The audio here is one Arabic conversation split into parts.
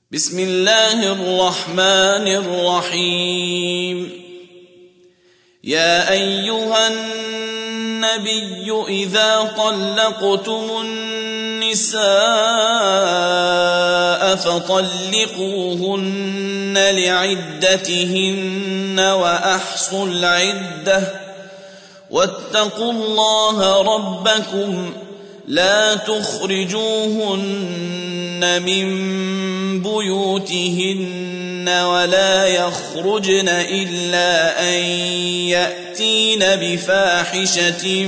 بسم الله الرحمن الرحيم. يا أيها النبي إذا طلقتم النساء فطلقوهن لعدتهن وأحصوا العدة واتقوا الله ربكم لا تخرجوهن من بيوتهن ولا يخرجن إلا أن يأتين بفاحشة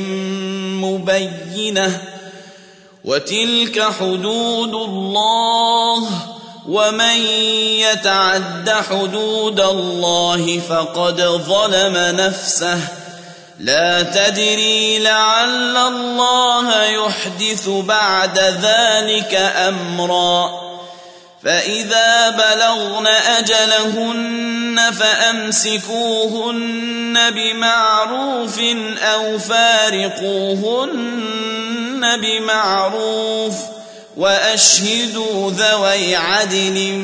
مبينة وتلك حدود الله ومن يتعد حدود الله فقد ظلم نفسه لا تدري لعل الله يحدث بعد ذلك أمرا. فإذا بلغن أجلهن فأمسكوهن بمعروف أو فارقوهن بمعروف وأشهدوا ذوي عدل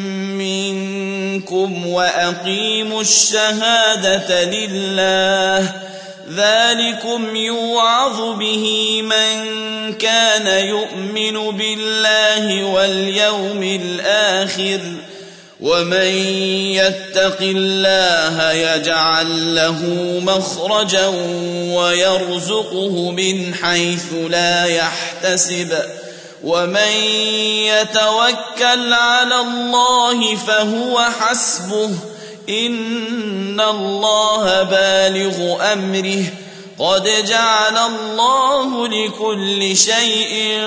منكم وأقيموا الشهادة لله ذلكم يوعظ به من كان يؤمن بالله واليوم الآخر ومن يتق الله يجعل له مخرجا ويرزقه من حيث لا يحتسب ومن يتوكل على الله فهو حسبه إن الله بالغ أمره قد جعل الله لكل شيء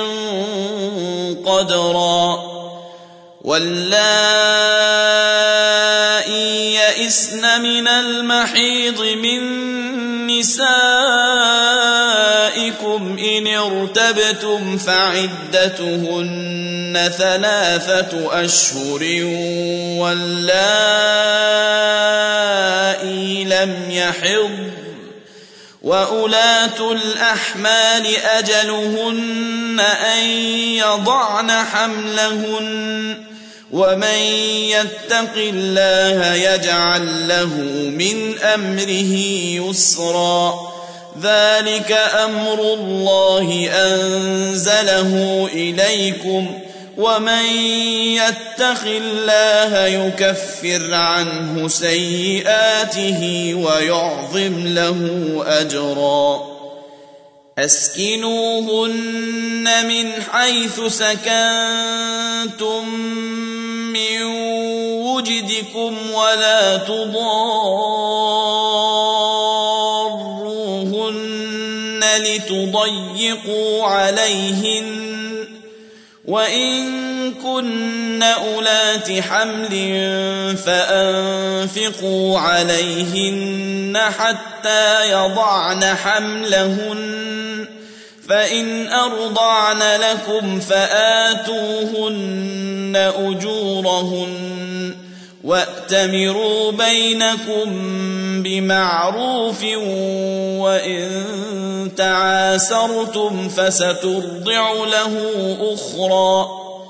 قدرا. واللائي يئسن من المحيض من نسائكم إن ارتبتم فعدتهن 3 أشهر واللائي لم يحضن وأولاة الأحمال أجلهن أن يضعن حملهن ومن يتق الله يجعل له من أمره يسرا ذلك أمر الله أنزله إليكم ومن يتق الله يكفر عنه سيئاته ويعظم له أجرا. أسكنوهن من حيث سكنتم من وجدكم ولا تضاروهن لتضيقوا عليهن وإن كن أولات حمل فأنفقوا عليهن حتى يضعن حملهن فإن أرضعن لكم فآتوهن أجورهن وأتمروا بينكم بمعروف وإن تعاسرتم فسترضع له أخرى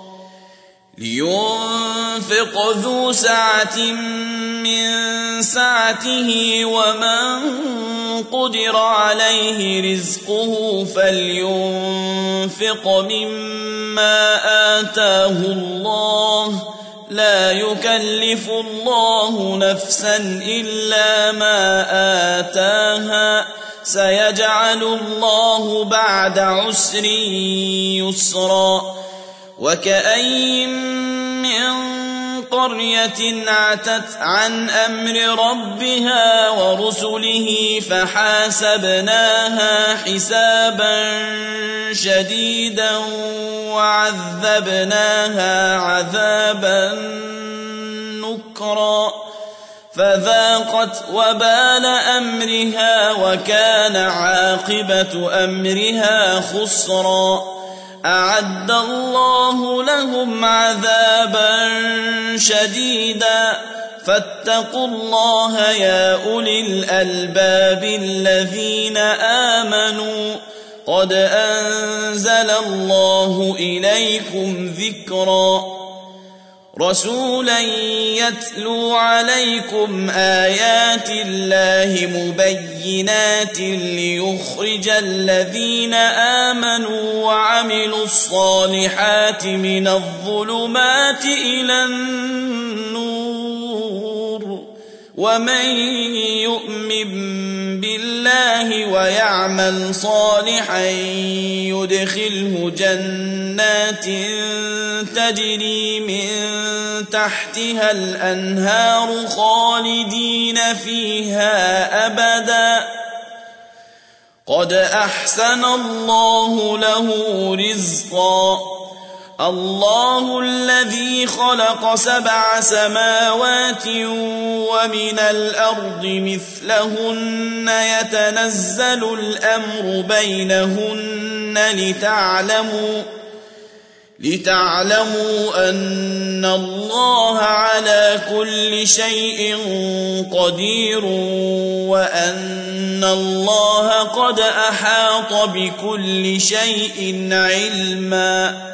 لينفق ذو سعة من سعته ومن قدر عليه رزقه فلينفق مما آتاه الله لا يكلف الله نفسا إلا ما آتاها سيجعل الله بعد عسر يسرا. وكأين من قرية عتت عن أمر ربها ورسله فحاسبناها حسابا شديدا وعذبناها عذابا نكرا فذاقت وبال أمرها وكان عاقبة أمرها خسرا. أعد الله لهم عذابا شديدا فاتقوا الله يا أولي الألباب الذين آمنوا قد أنزل الله إليكم ذكرا. رسولا يتلو عليكم آيات الله مبينات ليخرج الذين آمنوا وعملوا الصالحات من الظلمات إلى النور ومن يؤمن بالله ويعمل صالحا يدخله جنات تجري من تحتها الأنهار خالدين فيها أبدا قد أحسن الله له رزقا الله الذي خلق 7 سماوات ومن الأرض مثلهن يتنزل الأمر بينهن لتعلموا أن الله على كل شيء قدير وأن الله قد أحاط بكل شيء علما